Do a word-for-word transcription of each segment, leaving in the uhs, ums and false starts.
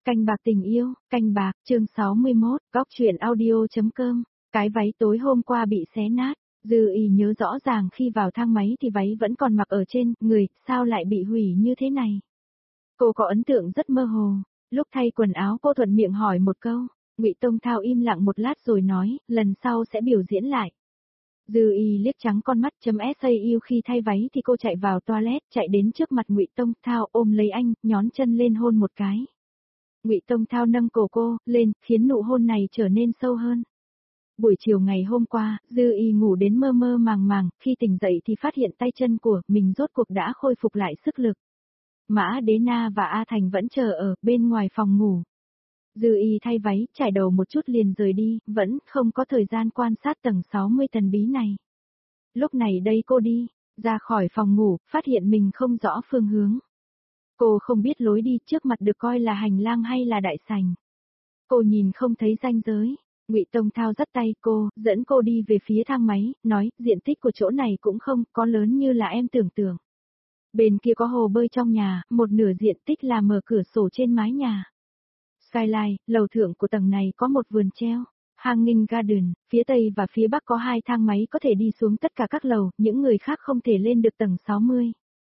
Canh bạc tình yêu, canh bạc, chương sáu mươi mốt, góc truyện audio.com, cái váy tối hôm qua bị xé nát, Dư Y nhớ rõ ràng khi vào thang máy thì váy vẫn còn mặc ở trên người, sao lại bị hủy như thế này? Cô có ấn tượng rất mơ hồ, lúc thay quần áo cô thuận miệng hỏi một câu, Ngụy Tông Thao im lặng một lát rồi nói, lần sau sẽ biểu diễn lại. Dư Y liếc trắng con mắt chấm sau khi thay váy thì cô chạy vào toilet, chạy đến trước mặt Ngụy Tông Thao ôm lấy anh, nhón chân lên hôn một cái. Ngụy Tông Thao nâng cổ cô lên, khiến nụ hôn này trở nên sâu hơn. Buổi chiều ngày hôm qua, Dư Y ngủ đến mơ mơ màng màng, khi tỉnh dậy thì phát hiện tay chân của mình rốt cuộc đã khôi phục lại sức lực. Mã Đế Na và A Thành vẫn chờ ở bên ngoài phòng ngủ. Dư Y thay váy, trải đầu một chút liền rời đi, vẫn không có thời gian quan sát tầng sáu mươi thần bí này. Lúc này đây cô đi, ra khỏi phòng ngủ, phát hiện mình không rõ phương hướng. Cô không biết lối đi trước mặt được coi là hành lang hay là đại sảnh. Cô nhìn không thấy ranh giới. Ngụy Tông Thao dắt tay cô, dẫn cô đi về phía thang máy, nói, diện tích của chỗ này cũng không có lớn như là em tưởng tượng. Bên kia có hồ bơi trong nhà, một nửa diện tích là mở cửa sổ trên mái nhà. Skyline, lầu thượng của tầng này có một vườn treo. Hanging Garden, phía tây và phía bắc có hai thang máy có thể đi xuống tất cả các lầu, những người khác không thể lên được tầng sáu mươi.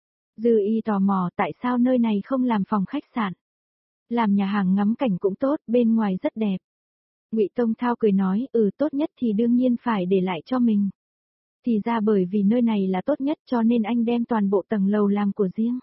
Dư Y tò mò tại sao nơi này không làm phòng khách sạn. Làm nhà hàng ngắm cảnh cũng tốt, bên ngoài rất đẹp. Ngụy Tông Thao cười nói, ừ tốt nhất thì đương nhiên phải để lại cho mình. Thì ra bởi vì nơi này là tốt nhất cho nên anh đem toàn bộ tầng lầu làm của riêng.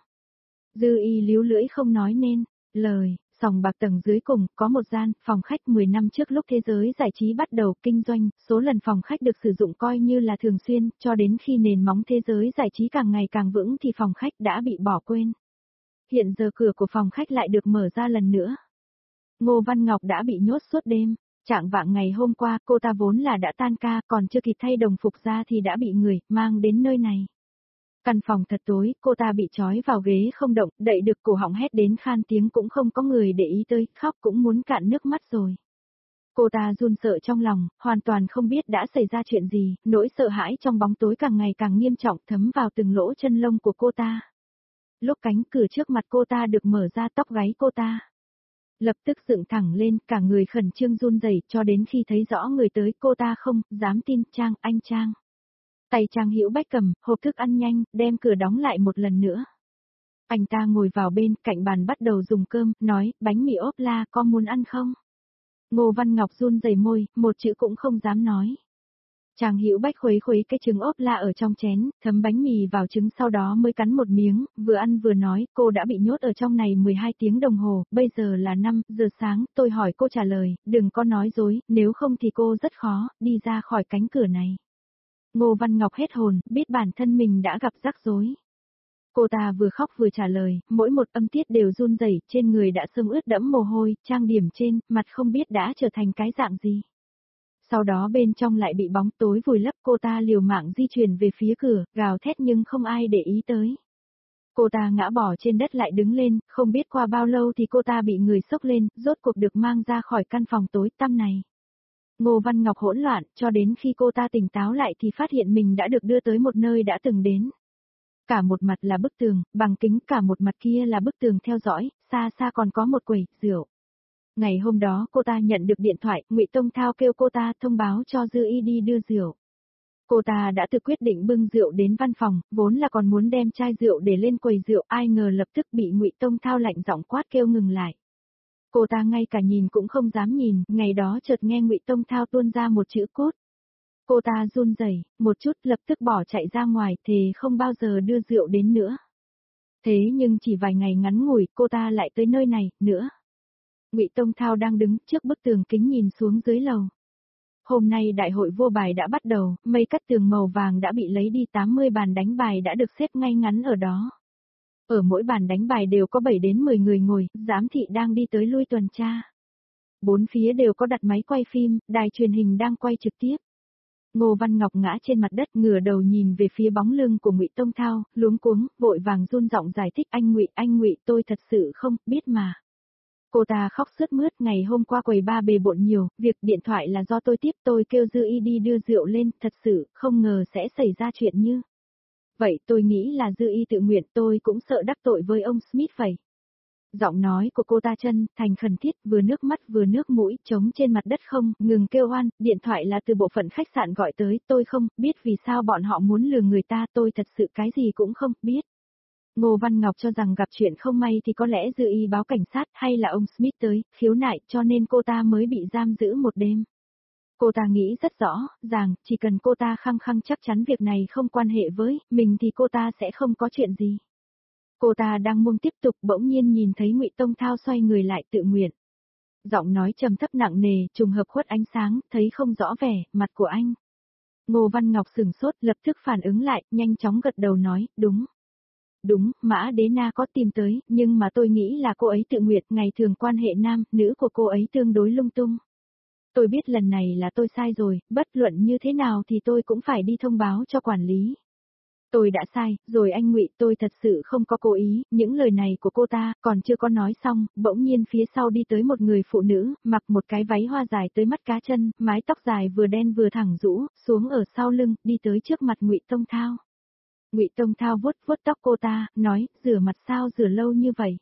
Dư Y líu lưỡi không nói nên lời. Sòng bạc tầng dưới cùng, có một gian, phòng khách mười năm trước lúc thế giới giải trí bắt đầu kinh doanh, số lần phòng khách được sử dụng coi như là thường xuyên, cho đến khi nền móng thế giới giải trí càng ngày càng vững thì phòng khách đã bị bỏ quên. Hiện giờ cửa của phòng khách lại được mở ra lần nữa. Ngô Văn Ngọc đã bị nhốt suốt đêm, trạng vạng ngày hôm qua cô ta vốn là đã tan ca, còn chưa kịp thay đồng phục ra thì đã bị người mang đến nơi này. Căn phòng thật tối, cô ta bị trói vào ghế không động, đậy được cổ họng hét đến khan tiếng cũng không có người để ý tới, khóc cũng muốn cạn nước mắt rồi. Cô ta run sợ trong lòng, hoàn toàn không biết đã xảy ra chuyện gì, nỗi sợ hãi trong bóng tối càng ngày càng nghiêm trọng thấm vào từng lỗ chân lông của cô ta. Lúc cánh cửa trước mặt cô ta được mở ra tóc gáy cô ta lập tức dựng thẳng lên, cả người khẩn trương run rẩy cho đến khi thấy rõ người tới cô ta không dám tin, Trang, anh Trang. Tay Trang Hữu Bách cầm, hộp thức ăn nhanh, đem cửa đóng lại một lần nữa. Anh ta ngồi vào bên, cạnh bàn bắt đầu dùng cơm, nói, bánh mì ốp la, có muốn ăn không? Ngô Văn Ngọc run rẩy môi, một chữ cũng không dám nói. Trang Hữu Bách khuấy khuấy cái trứng ốp la ở trong chén, thấm bánh mì vào trứng sau đó mới cắn một miếng, vừa ăn vừa nói, cô đã bị nhốt ở trong này mười hai tiếng đồng hồ, bây giờ là năm giờ sáng, tôi hỏi cô trả lời, đừng có nói dối, nếu không thì cô rất khó, đi ra khỏi cánh cửa này. Ngô Văn Ngọc hết hồn, biết bản thân mình đã gặp rắc rối. Cô ta vừa khóc vừa trả lời, mỗi một âm tiết đều run rẩy, trên người đã sưng ướt đẫm mồ hôi, trang điểm trên, mặt không biết đã trở thành cái dạng gì. Sau đó bên trong lại bị bóng tối vùi lấp, cô ta liều mạng di chuyển về phía cửa, gào thét nhưng không ai để ý tới. Cô ta ngã bỏ trên đất lại đứng lên, không biết qua bao lâu thì cô ta bị người xốc lên, rốt cuộc được mang ra khỏi căn phòng tối tăm này. Ngô Văn Ngọc hỗn loạn, cho đến khi cô ta tỉnh táo lại thì phát hiện mình đã được đưa tới một nơi đã từng đến. Cả một mặt là bức tường, bằng kính, cả một mặt kia là bức tường theo dõi, xa xa còn có một quầy rượu. Ngày hôm đó cô ta nhận được điện thoại, Ngụy Tông Thao kêu cô ta thông báo cho Dư Y đi đưa rượu. Cô ta đã tự quyết định bưng rượu đến văn phòng, vốn là còn muốn đem chai rượu để lên quầy rượu, ai ngờ lập tức bị Ngụy Tông Thao lạnh giọng quát kêu ngừng lại. Cô ta ngay cả nhìn cũng không dám nhìn, ngày đó chợt nghe Ngụy Tông Thao tuôn ra một chữ cốt. Cô ta run rẩy, một chút lập tức bỏ chạy ra ngoài, thề không bao giờ đưa rượu đến nữa. Thế nhưng chỉ vài ngày ngắn ngủi, cô ta lại tới nơi này, nữa. Ngụy Tông Thao đang đứng trước bức tường kính nhìn xuống dưới lầu. Hôm nay đại hội vô bài đã bắt đầu, mây cắt tường màu vàng đã bị lấy đi, tám mươi bàn đánh bài đã được xếp ngay ngắn ở đó. Ở mỗi bàn đánh bài đều có bảy đến mười người ngồi, giám thị đang đi tới lui tuần tra. Bốn phía đều có đặt máy quay phim, đài truyền hình đang quay trực tiếp. Ngô Văn Ngọc ngã trên mặt đất, ngửa đầu nhìn về phía bóng lưng của Ngụy Tông Thao, luống cuống, vội vàng run giọng giải thích, anh Ngụy, anh Ngụy, tôi thật sự không biết mà. Cô ta khóc sướt mướt, ngày hôm qua quầy ba bề bộn nhiều, việc điện thoại là do tôi tiếp, tôi kêu Dư Y đi đưa rượu lên, thật sự không ngờ sẽ xảy ra chuyện như vậy, tôi nghĩ là Dư Y tự nguyện, tôi cũng sợ đắc tội với ông Smith vậy. Giọng nói của cô ta chân thành khẩn thiết, vừa nước mắt vừa nước mũi, trống trên mặt đất không, ngừng kêu oan, điện thoại là từ bộ phận khách sạn gọi tới, tôi không biết vì sao bọn họ muốn lừa người ta, tôi thật sự cái gì cũng không biết. Ngô Văn Ngọc cho rằng gặp chuyện không may thì có lẽ Dư Y báo cảnh sát hay là ông Smith tới, khiếu nại cho nên cô ta mới bị giam giữ một đêm. Cô ta nghĩ rất rõ, rằng chỉ cần cô ta khăng khăng chắc chắn việc này không quan hệ với mình thì cô ta sẽ không có chuyện gì. Cô ta đang muốn tiếp tục bỗng nhiên nhìn thấy Ngụy Tông Thao xoay người lại tự nguyện. Giọng nói trầm thấp nặng nề, trùng hợp khuất ánh sáng, thấy không rõ vẻ, mặt của anh. Ngô Văn Ngọc sửng sốt, lập tức phản ứng lại, nhanh chóng gật đầu nói, đúng. Đúng, Mã Đế Na có tìm tới, nhưng mà tôi nghĩ là cô ấy tự nguyện, ngày thường quan hệ nam, nữ của cô ấy tương đối lung tung. Tôi biết lần này là tôi sai rồi, bất luận như thế nào thì tôi cũng phải đi thông báo cho quản lý. Tôi đã sai, rồi anh Ngụy, tôi thật sự không có cố ý, những lời này của cô ta, còn chưa có nói xong, bỗng nhiên phía sau đi tới một người phụ nữ, mặc một cái váy hoa dài tới mắt cá chân, mái tóc dài vừa đen vừa thẳng rũ, xuống ở sau lưng, đi tới trước mặt Ngụy Tông Thao. Ngụy Tông Thao vuốt vuốt tóc cô ta, nói, rửa mặt sao rửa lâu như vậy?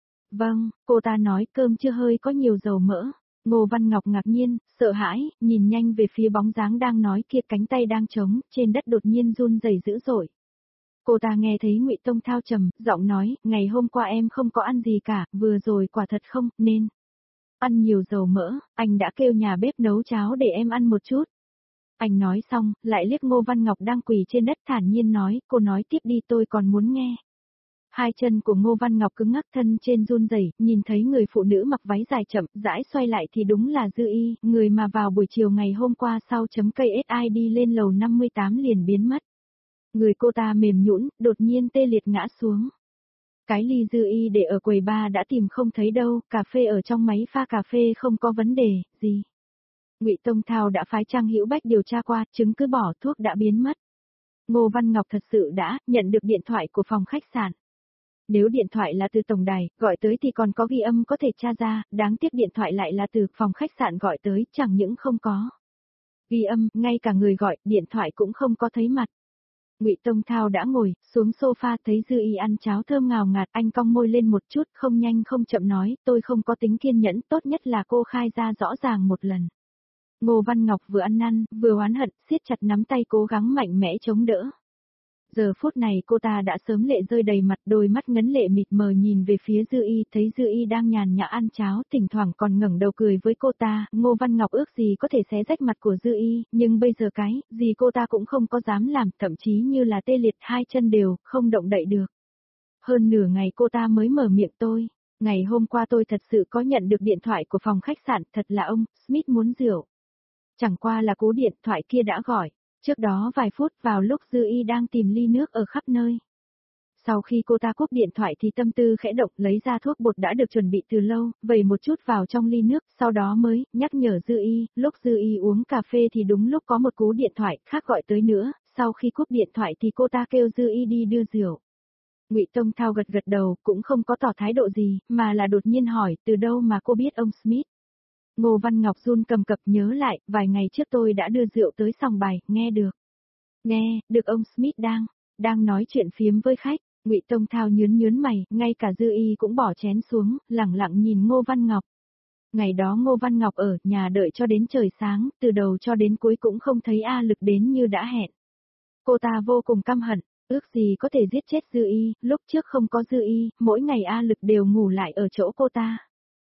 Vâng, cô ta nói cơm chưa hơi có nhiều dầu mỡ. Ngô Văn Ngọc ngạc nhiên, sợ hãi, nhìn nhanh về phía bóng dáng đang nói kia, cánh tay đang trống, trên đất đột nhiên run rẩy dữ dội. Cô ta nghe thấy Ngụy Tông Thao trầm giọng nói, ngày hôm qua em không có ăn gì cả, vừa rồi quả thật không, nên ăn nhiều dầu mỡ, anh đã kêu nhà bếp nấu cháo để em ăn một chút. Anh nói xong, lại liếc Ngô Văn Ngọc đang quỳ trên đất thản nhiên nói, cô nói tiếp đi tôi còn muốn nghe. Hai chân của Ngô Văn Ngọc cứng ngắc, thân trên run rẩy, nhìn thấy người phụ nữ mặc váy dài chậm rãi xoay lại thì đúng là Dư Y, người mà vào buổi chiều ngày hôm qua sau chấm cây ét i đi lên lầu năm mươi tám liền biến mất. Người cô ta mềm nhũn, đột nhiên tê liệt ngã xuống. Cái ly Dư Y để ở quầy bar đã tìm không thấy đâu, cà phê ở trong máy pha cà phê không có vấn đề gì. Ngụy Tông Thao đã phái Trang Hữu Bách điều tra qua, chứng cứ bỏ thuốc đã biến mất. Ngô Văn Ngọc thật sự đã nhận được điện thoại của phòng khách sạn. Nếu điện thoại là từ tổng đài, gọi tới thì còn có ghi âm có thể tra ra, đáng tiếc điện thoại lại là từ phòng khách sạn gọi tới, chẳng những không có ghi âm, ngay cả người gọi, điện thoại cũng không có thấy mặt. Ngụy Tông Thao đã ngồi xuống sofa thấy Dư Y ăn cháo thơm ngào ngạt, anh cong môi lên một chút, không nhanh không chậm nói, tôi không có tính kiên nhẫn, tốt nhất là cô khai ra rõ ràng một lần. Ngô Văn Ngọc vừa ăn năn, vừa oán hận, siết chặt nắm tay cố gắng mạnh mẽ chống đỡ. Giờ phút này cô ta đã sớm lệ rơi đầy mặt, đôi mắt ngấn lệ mịt mờ nhìn về phía Dư Y, thấy Dư Y đang nhàn nhã ăn cháo, thỉnh thoảng còn ngẩng đầu cười với cô ta, Ngô Văn Ngọc ước gì có thể xé rách mặt của Dư Y, nhưng bây giờ cái gì cô ta cũng không có dám làm, thậm chí như là tê liệt hai chân đều, không động đậy được. Hơn nửa ngày cô ta mới mở miệng tôi, ngày hôm qua tôi thật sự có nhận được điện thoại của phòng khách sạn, thật là ông Smith muốn rượu. Chẳng qua là cú điện thoại kia đã gọi. Trước đó vài phút vào lúc Dư Y đang tìm ly nước ở khắp nơi. Sau khi cô ta cúp điện thoại thì tâm tư khẽ động lấy ra thuốc bột đã được chuẩn bị từ lâu, vẩy một chút vào trong ly nước, sau đó mới nhắc nhở Dư Y, lúc Dư Y uống cà phê thì đúng lúc có một cú điện thoại khác gọi tới nữa, sau khi cúp điện thoại thì cô ta kêu Dư Y đi đưa rượu. Ngụy Tông Thao gật gật đầu, cũng không có tỏ thái độ gì, mà là đột nhiên hỏi, từ đâu mà cô biết ông Smith? Ngô Văn Ngọc run cầm cập nhớ lại, vài ngày trước tôi đã đưa rượu tới sòng bài, nghe được. Nghe, được ông Smith đang, đang nói chuyện phiếm với khách, Ngụy Tông Thao nhớn nhớn mày, ngay cả Dư Y cũng bỏ chén xuống, lẳng lặng nhìn Ngô Văn Ngọc. Ngày đó Ngô Văn Ngọc ở nhà đợi cho đến trời sáng, từ đầu cho đến cuối cũng không thấy A Lực đến như đã hẹn. Cô ta vô cùng căm hận, ước gì có thể giết chết Dư Y, lúc trước không có Dư Y, mỗi ngày A Lực đều ngủ lại ở chỗ cô ta.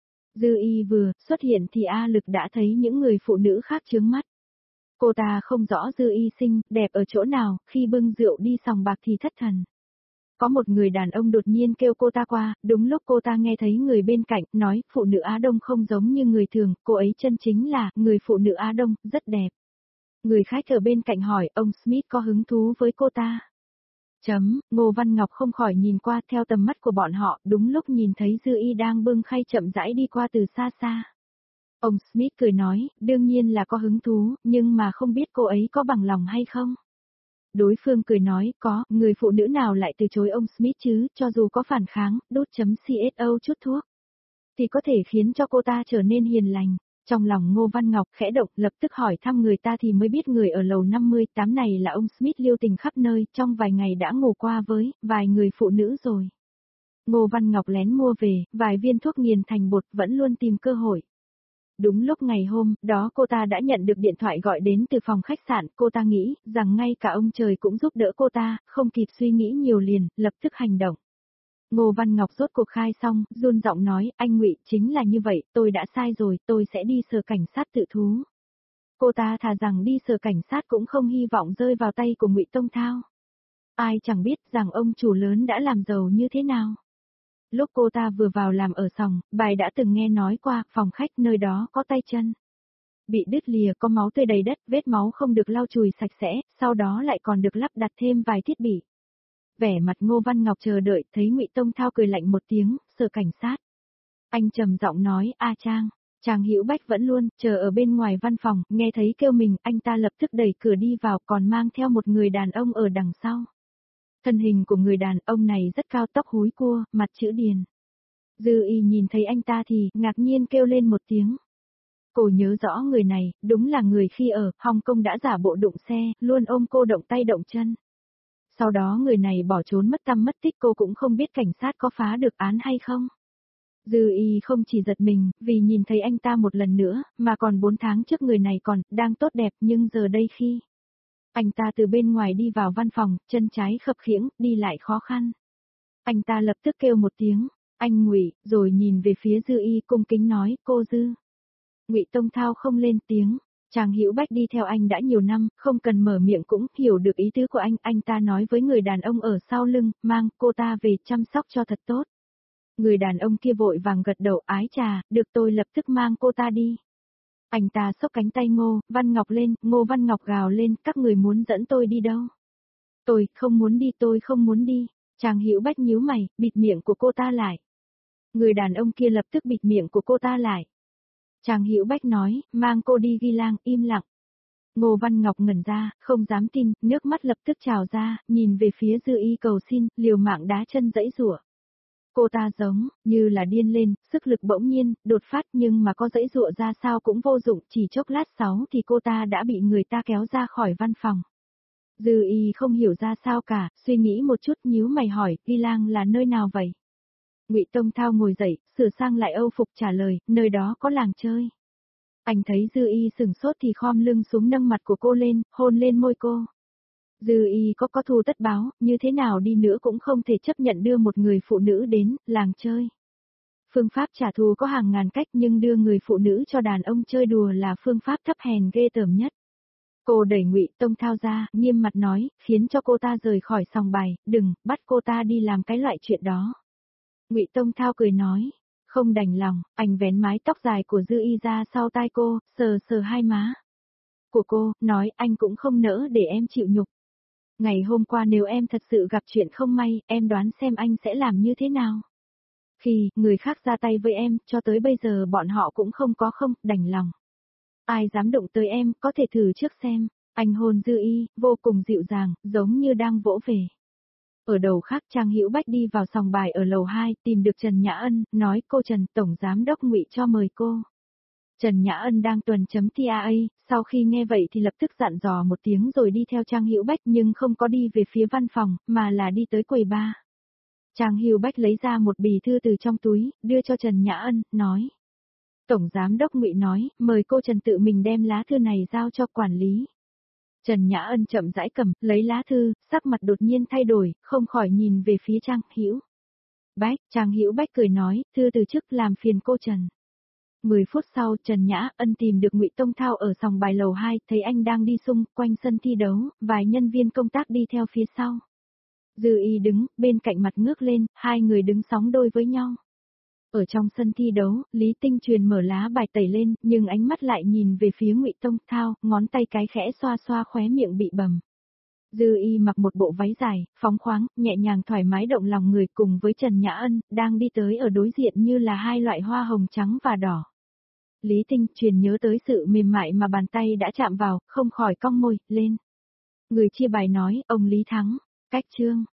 Dư Y vừa xuất hiện thì A Lực đã thấy những người phụ nữ khác chướng mắt. Cô ta không rõ Dư Y xinh, đẹp ở chỗ nào, khi bưng rượu đi sòng bạc thì thất thần. Có một người đàn ông đột nhiên kêu cô ta qua, đúng lúc cô ta nghe thấy người bên cạnh nói, phụ nữ Á Đông không giống như người thường, cô ấy chân chính là người phụ nữ Á Đông, rất đẹp. Người khách ở bên cạnh hỏi, ông Smith có hứng thú với cô ta? Chấm, Ngô Văn Ngọc không khỏi nhìn qua theo tầm mắt của bọn họ, đúng lúc nhìn thấy Dư Y đang bưng khay chậm rãi đi qua từ xa xa. Ông Smith cười nói, đương nhiên là có hứng thú, nhưng mà không biết cô ấy có bằng lòng hay không. Đối phương cười nói, có, người phụ nữ nào lại từ chối ông Smith chứ, cho dù có phản kháng, đốt chấm co chút thuốc, thì có thể khiến cho cô ta trở nên hiền lành. Trong lòng Ngô Văn Ngọc khẽ động, lập tức hỏi thăm người ta thì mới biết người ở lầu năm mươi tám này là ông Smith liêu tình khắp nơi, trong vài ngày đã ngủ qua với vài người phụ nữ rồi. Ngô Văn Ngọc lén mua về, vài viên thuốc nghiền thành bột vẫn luôn tìm cơ hội. Đúng lúc ngày hôm đó cô ta đã nhận được điện thoại gọi đến từ phòng khách sạn, cô ta nghĩ rằng ngay cả ông trời cũng giúp đỡ cô ta, không kịp suy nghĩ nhiều liền, lập tức hành động. Ngô Văn Ngọc rốt cuộc khai xong, run giọng nói, anh Ngụy, chính là như vậy, tôi đã sai rồi, tôi sẽ đi sở cảnh sát tự thú. Cô ta thà rằng đi sở cảnh sát cũng không hy vọng rơi vào tay của Ngụy Tông Thao. Ai chẳng biết rằng ông chủ lớn đã làm giàu như thế nào. Lúc cô ta vừa vào làm ở sòng, bài đã từng nghe nói qua, phòng khách nơi đó có tay chân bị đứt lìa, có máu tươi đầy đất, vết máu không được lau chùi sạch sẽ, sau đó lại còn được lắp đặt thêm vài thiết bị. Vẻ mặt Ngô Văn Ngọc chờ đợi, thấy Ngụy Tông Thao cười lạnh một tiếng, sở cảnh sát. Anh trầm giọng nói, a Trang. Trang Hữu Bách vẫn luôn chờ ở bên ngoài văn phòng, nghe thấy kêu mình, anh ta lập tức đẩy cửa đi vào, còn mang theo một người đàn ông ở đằng sau. Thân hình của người đàn ông này rất cao, tóc húi cua, mặt chữ điền. Dư Y nhìn thấy anh ta thì ngạc nhiên kêu lên một tiếng. Cô nhớ rõ người này, đúng là người khi ở Hồng Kông đã giả bộ đụng xe, luôn ôm cô động tay động chân. Sau đó người này bỏ trốn mất tăm mất tích, cô cũng không biết cảnh sát có phá được án hay không. Dư Y không chỉ giật mình, vì nhìn thấy anh ta một lần nữa, mà còn bốn tháng trước người này còn đang tốt đẹp, nhưng giờ đây khi anh ta từ bên ngoài đi vào văn phòng, chân trái khập khiễng, đi lại khó khăn. Anh ta lập tức kêu một tiếng, anh Ngụy, rồi nhìn về phía Dư Y cung kính nói, cô Dư. Ngụy Tông Thao không lên tiếng, Trang Hữu Bách đi theo anh đã nhiều năm, không cần mở miệng cũng hiểu được ý tứ của anh, anh ta nói với người đàn ông ở sau lưng, mang cô ta về chăm sóc cho thật tốt. Người đàn ông kia vội vàng gật đầu, ái chà, được, tôi lập tức mang cô ta đi. Anh ta xốc cánh tay Ngô Văn Ngọc lên, Ngô Văn Ngọc gào lên, các người muốn dẫn tôi đi đâu? Tôi không muốn đi, tôi không muốn đi. Trang Hữu Bách nhíu mày, bịt miệng của cô ta lại. Người đàn ông kia lập tức bịt miệng của cô ta lại. Trang Hữu Bách nói, mang cô đi ghi lang, im lặng. Ngô Văn Ngọc ngẩn ra, không dám tin, nước mắt lập tức trào ra, nhìn về phía Dư Y cầu xin, liều mạng đá chân dãy rủa. Cô ta giống như là điên lên, sức lực bỗng nhiên đột phát, nhưng mà có dãy dụa ra sao cũng vô dụng, chỉ chốc lát sáu thì cô ta đã bị người ta kéo ra khỏi văn phòng. Dư Y không hiểu ra sao cả, suy nghĩ một chút, nhíu mày hỏi, Ghi Lang là nơi nào vậy? Ngụy Tông Thao ngồi dậy, sửa sang lại âu phục trả lời, nơi đó có làng chơi. Anh thấy Dư Y sừng sốt thì khom lưng xuống nâng mặt của cô lên, hôn lên môi cô. Dư Y có có thù tất báo, như thế nào đi nữa cũng không thể chấp nhận đưa một người phụ nữ đến làng chơi. Phương pháp trả thù có hàng ngàn cách, nhưng đưa người phụ nữ cho đàn ông chơi đùa là phương pháp thấp hèn ghê tởm nhất. Cô đẩy Ngụy Tông Thao ra, nghiêm mặt nói, khiến cho cô ta rời khỏi sòng bài, đừng bắt cô ta đi làm cái loại chuyện đó. Ngụy Tông Thao cười nói, không đành lòng, anh vén mái tóc dài của Dư Y ra sau tai cô, sờ sờ hai má của cô, nói, anh cũng không nỡ để em chịu nhục. Ngày hôm qua nếu em thật sự gặp chuyện không may, em đoán xem anh sẽ làm như thế nào. Khi người khác ra tay với em, cho tới bây giờ bọn họ cũng không có không đành lòng. Ai dám động tới em, có thể thử trước xem. Anh hôn Dư Y, vô cùng dịu dàng, giống như đang vỗ về. Ở đầu khác, Trang Hữu Bách đi vào sòng bài ở lầu hai, tìm được Trần Nhã Ân, nói, cô Trần, Tổng Giám đốc Ngụy cho mời cô. Trần Nhã Ân đang tuần chấm tê a a, sau khi nghe vậy thì lập tức dặn dò một tiếng rồi đi theo Trang Hữu Bách, nhưng không có đi về phía văn phòng, mà là đi tới quầy bar. Trang Hữu Bách lấy ra một bì thư từ trong túi, đưa cho Trần Nhã Ân, nói. Tổng Giám đốc Ngụy nói, mời cô Trần tự mình đem lá thư này giao cho quản lý. Trần Nhã Ân chậm rãi cầm, lấy lá thư, sắc mặt đột nhiên thay đổi, không khỏi nhìn về phía Trang Hữu Bách. Trang Hữu Bách cười nói, thư từ chức làm phiền cô Trần. Mười phút sau, Trần Nhã Ân tìm được Ngụy Tông Thao ở sòng bài lầu hai, thấy anh đang đi xung quanh sân thi đấu, vài nhân viên công tác đi theo phía sau. Dư Y đứng, bên cạnh mặt ngước lên, hai người đứng sóng đôi với nhau. Ở trong sân thi đấu, Lý Tinh Truyền mở lá bài tẩy lên, nhưng ánh mắt lại nhìn về phía Ngụy Tông Thao, ngón tay cái khẽ xoa xoa khóe miệng bị bầm. Dư Y mặc một bộ váy dài, phóng khoáng, nhẹ nhàng thoải mái động lòng người, cùng với Trần Nhã Ân, đang đi tới ở đối diện như là hai loại hoa hồng trắng và đỏ. Lý Tinh Truyền nhớ tới sự mềm mại mà bàn tay đã chạm vào, không khỏi cong môi lên. Người chia bài nói, ông Lý thắng, cách chương.